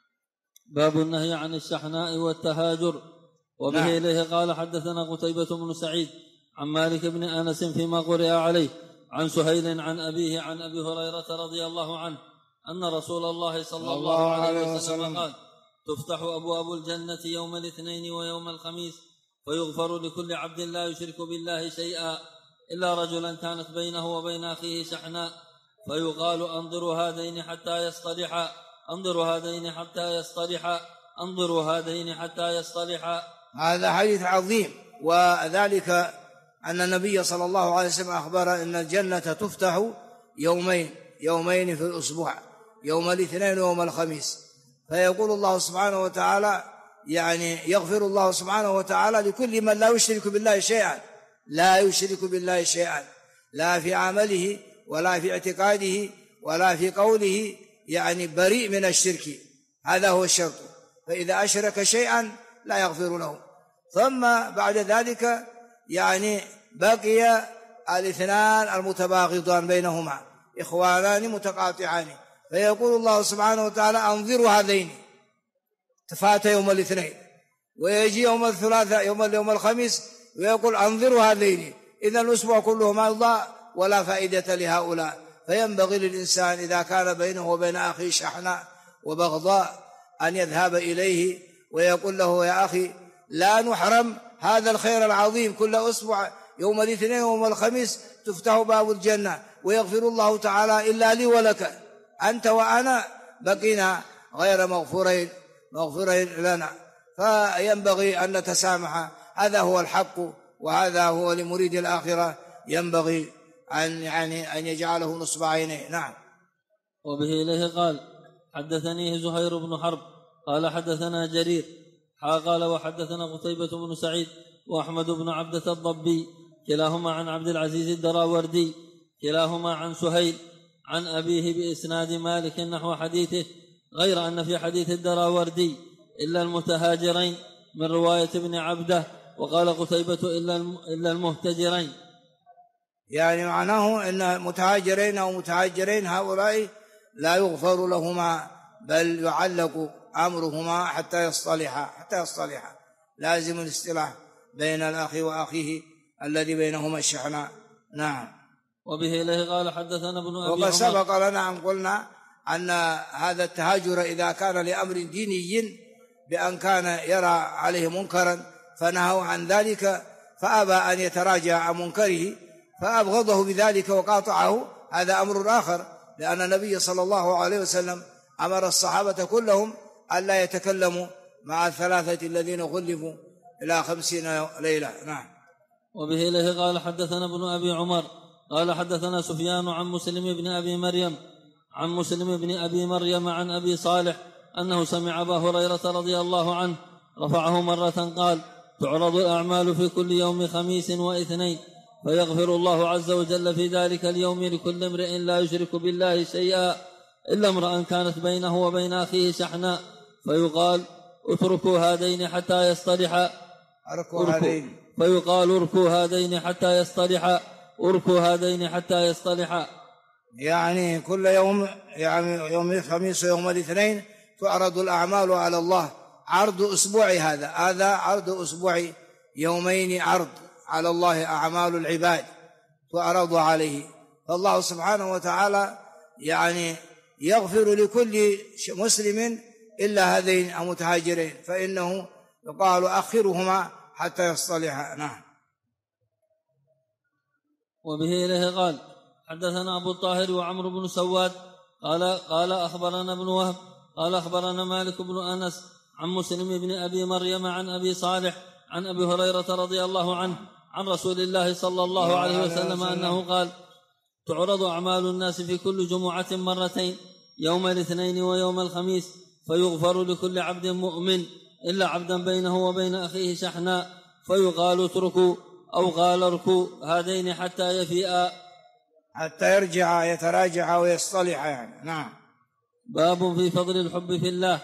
باب النهي عن الشحناء والتهاجر. وبه نعم. إليه قال حدثنا قتيبة بن سعيد عن مالك بن أنس فيما قرئ عليه عن سهيل عن أبيه عن أبي هريرة رضي الله عنه أن رسول الله صلى الله عليه وسلم قال: تفتح أبواب الجنة يوم الاثنين ويوم الخميس ويغفر لكل عبد لا يشرك بالله شيئا إلا رجلا كانت بينه وبين أخيه شحناء، فيقال: انظروا هذين حتى يصطلحا، انظروا هذين حتى يصطلحا، انظروا هذين حتى يصطلحا. هذا حديث عظيم، وذلك أن النبي صلى الله عليه وسلم أخبر أن الجنة تفتح يومين في الأسبوع، يوم الاثنين ويوم الخميس. فيقول الله سبحانه وتعالى يعني يغفر الله سبحانه وتعالى لكل من لا يشرك بالله شيئا، لا يشرك بالله شيئا، لا في عمله ولا في اعتقاده ولا في قوله، يعني بريء من الشرك. هذا هو الشرط. فإذا أشرك شيئا لا يغفر له. ثم بعد ذلك يعني بقي الاثنان المتباغضان بينهما، إخوانان متقاطعان، فيقول الله سبحانه وتعالى: انظروا هذين، تفات يوم الاثنين، ويجي يوم الثلاثاء يوم الخميس ويقول: انظروا هذين. إذا الأسبوع كله ما ضاع ولا فائدة لهؤلاء. فينبغي للإنسان إذا كان بينه وبين أخيه شحناء وبغضاء أن يذهب إليه ويقول له: يا أخي، لا نحرم هذا الخير العظيم، كل أسبوع يوم الاثنين ويوم الخميس تفتح باب الجنة ويغفر الله تعالى إلا لي ولك، أنت وأنا بقينا غير مغفورين لنا. فينبغي أن نتسامح، هذا هو الحق، وهذا هو لمريد الآخرة ينبغي أن يجعله نصب عينيه. نعم. وبه إليه قال حدثني زهير بن حرب قال حدثنا جرير قال وحدثنا قتيبة بن سعيد وأحمد بن عبدة الضبي كلاهما عن عبد العزيز الدراوردي كلاهما عن سهيل عن أبيه بإسناد مالك نحو حديثه، غير أن في حديث الدراوردي إلا المتهاجرين من رواية ابن عبده، وقال قتيبة إلا المهتجرين. يعني معناه أن متهاجرين أو متهاجرين هؤلاء لا يغفر لهما، بل يعلق أمرهما حتى يصطلحا. لازم الاصطلاح بين الأخ وأخيه الذي بينهما الشحناء. نعم. وبه إليه قال حدثنا ابن أبي وقد سبق لنا أن قلنا أن هذا التهاجر إذا كان لأمر ديني بأن كان يرى عليه منكرا فنهوا عن ذلك فأبى أن يتراجع عن منكره فأبغضه بذلك وقاطعه، هذا أمر آخر، لأن النبي صلى الله عليه وسلم أمر الصحابة كلهم ألا يتكلموا مع الثلاثة الذين خلفوا إلى 50 ليلة. نعم. وبه إليه قال حدثنا ابن أبي عمر قال حدثنا سفيان عن مسلم بن أبي مريم عن أبي صالح أنه سمع أبا هريرة رضي الله عنه رفعه مرة قال: تعرض الأعمال في كل يوم خميس واثنين فيغفر الله عز وجل في ذلك اليوم لكل امرئ لا يشرك بالله شيئا إلا امرأ كانت بينه وبين أخيه شحناء فيقال: اتركوا هذين حتى يصطلحا، فيقال: اركوا هذين حتى يصطلحا، اركوا هذين حتى يصطلحا. يعني كل يوم، يعني يوم الخميس ويوم الاثنين تعرض الأعمال على الله، عرض أسبوعي، هذا عرض أسبوعي، يومين عرض على الله أعمال العباد تعرض عليه، فالله سبحانه وتعالى يعني يغفر لكل مسلم إلا هذين المتهاجرين، فإنه يقال أخرهما حتى يصطلحا. نعم. وبه إليه قال حدثنا أبو الطاهر وعمرو بن سواد قال أخبرنا ابن وهب قال أخبرنا مالك بن أنس عن مسلم بن أبي مريم عن أبي صالح عن أبي هريرة رضي الله عنه عن رسول الله صلى الله عليه وسلم أنه قال: تعرض أعمال الناس في كل جمعة مرتين، يوم الاثنين ويوم الخميس، فيغفر لكل عبد مؤمن إلا عبدا بينه وبين أخيه شحناء، فيقال: اتركوا، أو قال: اركوا هذين حتى يفيئا، حتى يرجع يتراجع ويصطلح يعني. نعم. باب في فضل الحب في الله.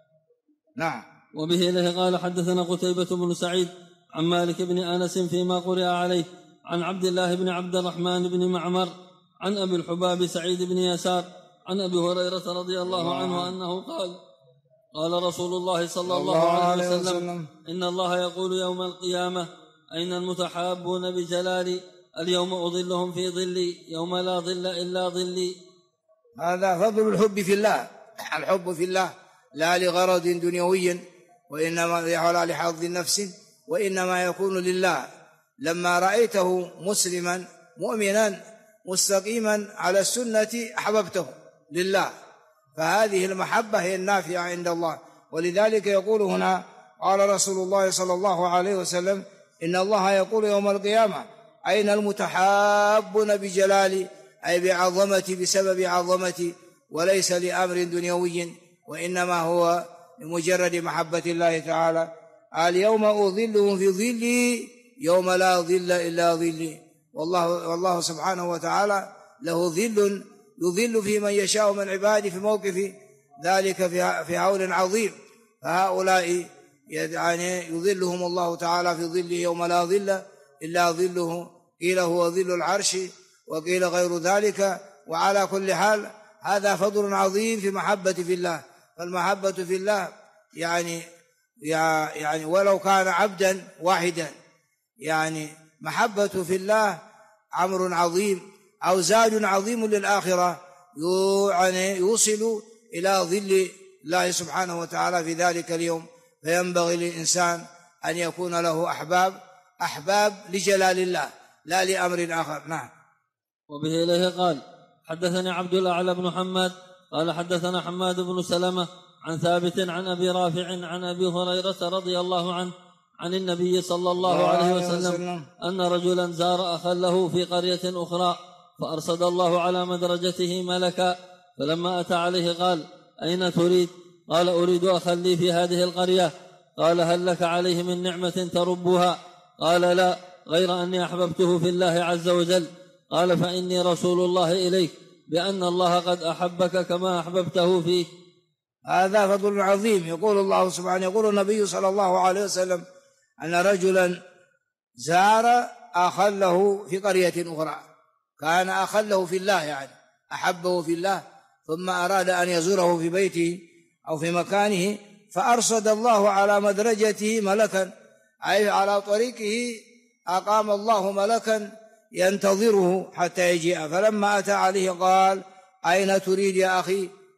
نعم. وبه إليه قال حدثنا قتيبة بن سعيد عن مالك بن أنس فيما قرئ عليه عن عبد الله بن عبد الرحمن بن معمر عن أبي الحباب سعيد بن يسار عن أبي هريرة رضي الله عنه أنه قال: قال رسول الله صلى الله عليه وسلم: إن الله يقول يوم القيامة: أين المتحابون بجلالي؟ اليوم أظلهم في ظلي يوم لا ظل إلا ظلي. هذا فضل الحب في الله، الحب في الله لا لغرض دنيوي وإنما ولا لحظ النفس، وإنما يكون لله. لما رأيته مسلما مؤمنا مستقيما على السنة أحببته لله، فهذه المحبة هي النافعة عند الله. ولذلك يقول هنا قال رسول الله صلى الله عليه وسلم: إن الله يقول يوم القيامة: أين المتحابون بجلالي؟ أي بعظمتي، بسبب عظمتي، وليس لأمر دنيوي وإنما هو لمجرد محبة الله تعالى. اليوم أظلهم في ظلي يوم لا ظل إلا ظلي. والله سبحانه وتعالى له ظل يظل في من يشاء من عباده في موقف ذلك في هول عظيم، فهؤلاء يعني يظلهم الله تعالى في ظله يوم لا ظل إلا ظله، قيل هو ظل العرش وقيل غير ذلك. وعلى كل حال هذا فضل عظيم في محبة في الله. فالمحبة في الله يعني ولو كان عبدا واحدا، يعني محبة في الله أمر عظيم أو زاد عظيم للآخرة، يعني يوصل إلى ظل الله سبحانه وتعالى في ذلك اليوم. فينبغي للإنسان أن يكون له أحباب لجلال الله لا لأمر آخر. نعم. وبه إليه قال حدثني عبد الأعلى بن حماد قال حدثنا حماد بن سلمة عن ثابت عن أبي رافع عن أبي هريرة رضي الله عنه عن النبي صلى الله عليه وسلم أن رجلا زار أخا له في قرية أخرى فأرصد الله على مدرجته ملكا، فلما أتى عليه قال: أين تريد؟ قال: أريد أخا لي في هذه القرية. قال: هل لك عليه من نعمة تربها؟ قال: لا، غير أني أحببته في الله عز وجل. قال: فإني رسول الله إليك بأن الله قد أحبك كما أحببته فيه. هذا فضل عظيم. يقول الله سبحانه، يقول النبي صلى الله عليه وسلم أن رجلا زار أخا له في قرية أخرى، كان أخا له في الله، يعني أحبه في الله، ثم أراد أن يزوره في بيته أو في مكانه، فأرصد الله على مدرجته ملكا، أي على طريقه أقام الله ملكا ينتظره حتى يجيء. فلما أتى عليه قال: أين تريد يا أخي؟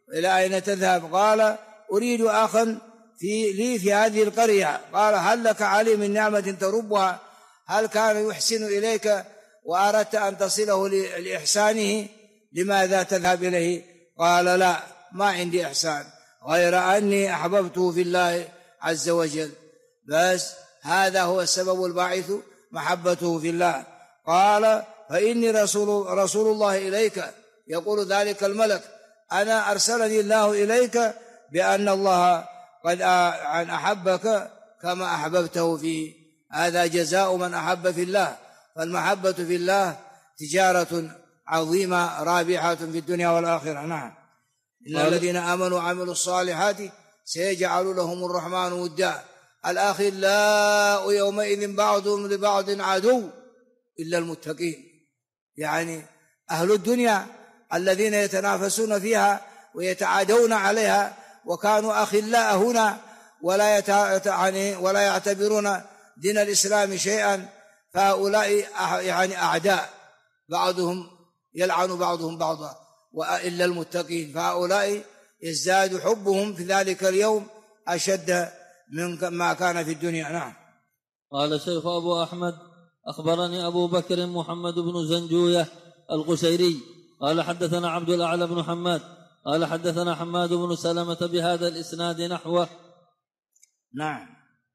إلى أين تذهب؟ قال أريد أخا لي في هذه القرية. قال هل لك علي من نعمة تربها؟ هل كان يحسن إليك وأردت أن تصله لإحسانه؟ لماذا تذهب إليه؟ قال لا، ما عندي إحسان غير أني أحببته في الله عز وجل، بس هذا هو السبب الباعث محبته في الله. قال فإني رسول الله إليك، يقول ذلك الملك أنا أرسلني الله إليك بأن الله قد أحبك كما أحببته فيه، هذا جزاء من أحب في الله. فالمحبة في الله تجارة عظيمة رابحة في الدنيا والآخرة. نعم. إن الذين آمنوا وعملوا الصالحات سيجعل لهم الرحمن ودا، الأخلاء يومئذ بعضهم لبعض عدو إلا المتقين، يعني أهل الدنيا الذين يتنافسون فيها ويتعادون عليها وكانوا أخلاء هنا ولا يعتبرون دين الإسلام شيئا، فهؤلاء يعني أعداء، بعضهم يلعن بعضهم بعضا، وإلا المتقين فهؤلاء يزداد حبهم في ذلك اليوم أشد من ما كان في الدنيا. نعم. قال الشيخ أبو أحمد أخبرني أبو بكر محمد بن زنجوية القشيري قال حدثنا عبد الأعلى بن حماد قال حدثنا حماد بن سلمة بهذا الإسناد نحوه. نعم.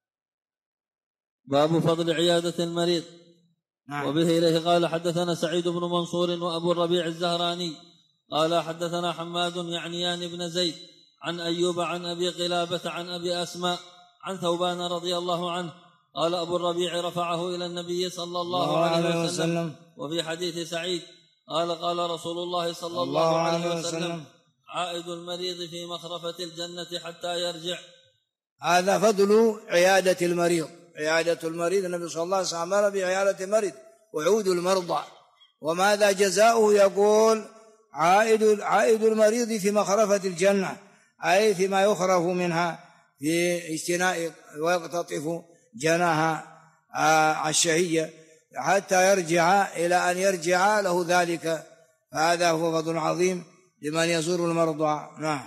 باب فضل عيادة المريض. نعم. وبه إليه قال حدثنا سعيد بن منصور وأبو الربيع الزهراني قال حدثنا حماد يعنيان بن زيد عن أيوب عن أبي قلابة عن أبي أسماء عن ثوبان رضي الله عنه قال أبو الربيع رفعه إلى النبي صلى الله عليه وسلم. وفي حديث سعيد قال رسول الله صلى الله عليه وسلم عائد المريض في مخرفة الجنة حتى يرجع. هذا فضل عيادة المريض. عيادة المريض النبي صلى الله عليه وسلم أمر بعيادة المريض وعود المرضى، وماذا جزاؤه؟ يقول عائد المريض في مخرفة الجنة، أي فيما يخرف منها في اجتناء ويقتطف جناها الشهية حتى يرجع إلى أن يرجع له ذلك، فهذا هو فضل عظيم لمن يزور المرضى. نعم.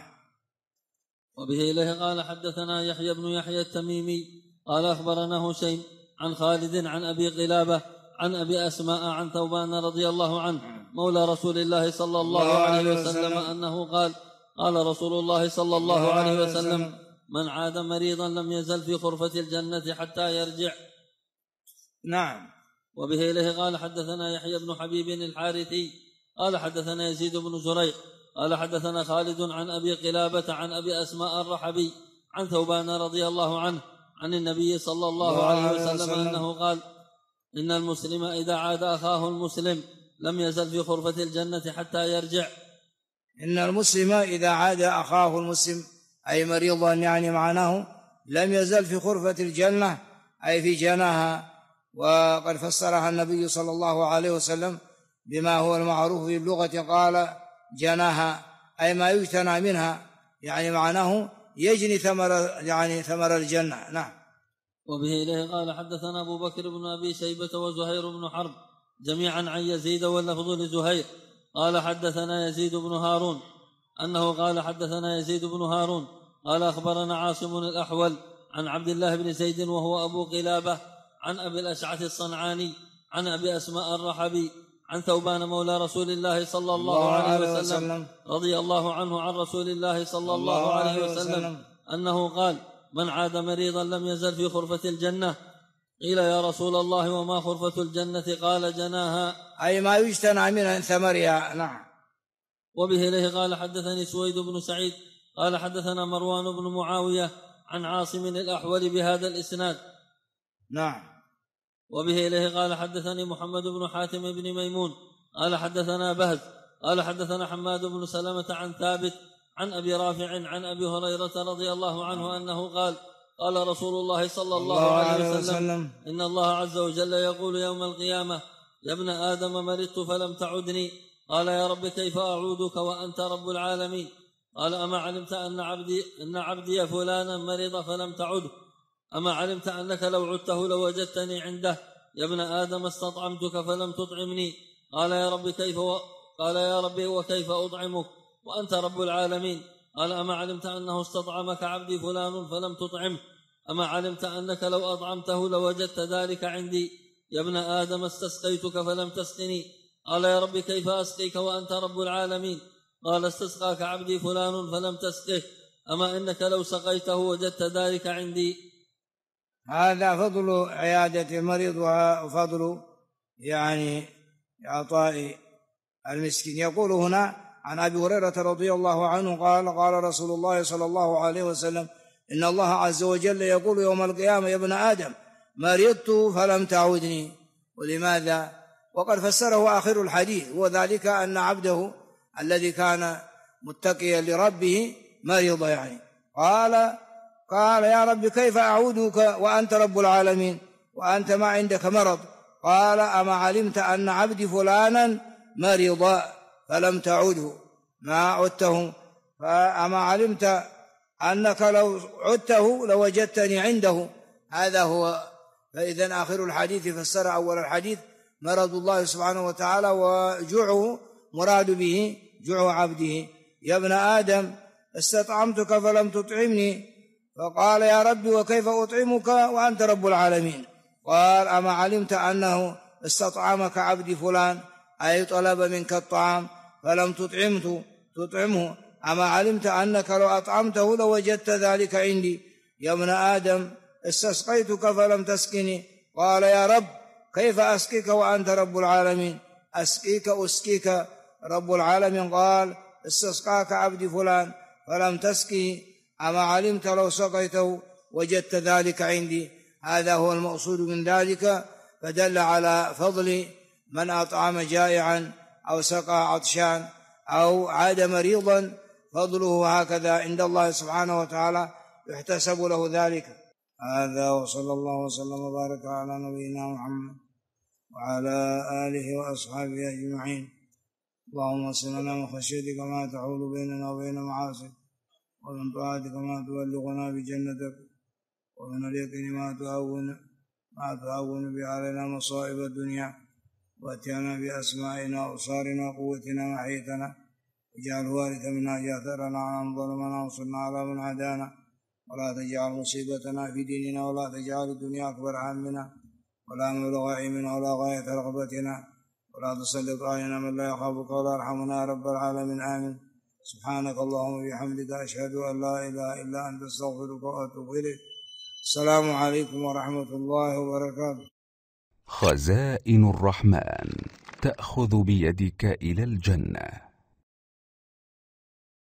وبه إليه قال حدثنا يحيى بن يحيى التميمي قال أخبرنا هشيم عن خالد عن أبي قلابة عن أبي أسماء عن ثوبان رضي الله عنه مولى رسول الله صلى الله عليه وسلم أنه قال رسول الله صلى الله عليه وسلم من عاد مريضا لم يزل في خرفة الجنة حتى يرجع. نعم. وبه إليه قال حدثنا يحيى بن حبيب الحارثي قال حدثنا يزيد بن زريق قال حدثنا خالد عن أبي قلابة عن أبي أسماء الرحبي عن ثوبان رضي الله عنه عن النبي صلى الله عليه وسلم أنه قال إن المسلم إذا عاد أخاه المسلم لم يزل في خرفة الجنة حتى يرجع. إن المسلم إذا عاد أخاه المسلم أي مريضا، يعني معناه لم يزل في خرفة الجنة أي في جناها، وقد فسرها النبي صلى الله عليه وسلم بما هو المعروف في اللغة، قال جناها أي ما يجتنى منها، يعني معناه يجني ثمر الجنة. نعم. وبه إليه قال حدثنا أبو بكر بن أبي شيبة وزهير بن حرب جميعا عن يزيد واللفظ لزهير قال حدثنا يزيد بن هارون أنه قال حدثنا يزيد بن هارون قال أخبرنا عاصم الأحول عن عبد الله بن زيد وهو أبو قلابة عن أبي الأشعث الصنعاني عن أبي أسماء الرحبي عن ثوبان مولى رسول الله صلى الله عليه وسلم رضي الله عنه عن رسول الله صلى الله عليه وسلم أنه قال من عاد مريضا لم يزل في خرفة الجنة. قيل يا رسول الله وما خرفة الجنة؟ قال جناها أي ما يجتنى منها ثمرها. نعم. وبه إليه قال حدثني سويد بن سعيد قال حدثنا مروان بن معاوية عن عاصم الأحول بهذا الإسناد. نعم. وبه إليه قال حدثني محمد بن حاتم بن ميمون قال حدثنا بهز قال حدثنا حماد بن سلمة عن ثابت عن أبي رافع عن أبي هريرة رضي الله عنه أنه قال رسول الله صلى الله عليه وسلم إن الله عز وجل يقول يوم القيامة يا ابن آدم مرضت فلم تعدني. قال يا رب كيف أعودك وأنت رب العالمين؟ قال أما علمت أن عبدي فلانا مرض فلم تعده؟ أما علمت أنك لو عدته لوجدتني عنده؟ يا ابن آدم استطعمتك فلم تطعمني. قال يا رب وكيف أطعمك وأنت رب العالمين؟ قال أما علمت أنه استطعمك عبدي فلان فلم تطعمه؟ أما علمت أنك لو أطعمته لوجدت ذلك عندي؟ يا ابن آدم استسقيتك فلم تسقني. قال يا رب كيف أسقيك وأنت رب العالمين؟ قال استسقاك عبدي فلان فلم تسقه، أما إنك لو سقيته وجدت ذلك عندي. هذا فضل عيادة المريض وفضل يعني إعطاء المسكين. يقول هنا عن أبي هريرة رضي الله عنه قال قال رسول الله صلى الله عليه وسلم إن الله عز وجل يقول يوم القيامة يا ابن آدم مرضت فلم تعودني. ولماذا؟ وقد فسره آخر الحديث، وذلك أن عبده الذي كان متقيا لربه مرض يعني قال يا رب كيف أعودك وأنت رب العالمين وأنت ما عندك مرض؟ قال أما علمت أن عبدي فلانا مرض فلم تعده ما عدته؟ فأما علمت أنك لو عدته لوجدتني عنده؟ هذا هو. فإذن آخر الحديث فسر أول الحديث مرض الله سبحانه وتعالى، وجوعه مراد به جوع عبده. يا ابن آدم استطعمتك فلم تطعمني، فقال يا رب وكيف أطعمك وأنت رب العالمين؟ قال أما علمت أنه استطعمك عبدي فلان أي طلب منك الطعام فلم تطعمه؟ أما علمت أنك لو أطعمته لوجدت ذلك عندي؟ يا ابن آدم استسقيتك فلم تسقني. قال يا رب كيف أسقيك وأنت رب العالمين؟ أسقيك رب العالمين. قال استسقاك عبدي فلان فلم تسقه، أما علمت لو سقيته وجدت ذلك عندي؟ هذا هو المقصود من ذلك. فدل على فضل من أطعم جائعا أو سقى عطشان أو عاد مريضا، فضله هكذا عند الله سبحانه وتعالى يحتسب له ذلك. هذا وصلى الله وسلم وبارك على نبينا محمد وعلى آله وأصحابه أجمعين. اللهم اغفر لنا من خشيتك ما تحول بيننا وبين معاصيك، ومن طاعتك ما تبلغنا بجنتك، ومن اليقين ما تهون به علينا مصائب الدنيا، واتينا بأسمائنا وأبصارنا وقوتنا ما أحييتنا، واجعل الوارث منا جاثرنا على من ظلمنا وانصرنا على من عادانا، ولا تجعل مصيبتنا في ديننا، ولا تجعل الدنيا أكبر همنا ولا مبلغ علمنا ولا غاية رغبتنا، ولا تسلط علينا من لا يخافك ولا يرحمنا يا رب العالمين. آمين. سبحانك اللهم وبحمدك أشهد أن لا إله إلا أنت أستغفرك وأتوب إليك. السلام عليكم ورحمة الله وبركاته. خزائن الرحمن تأخذ بيدك إلى الجنة.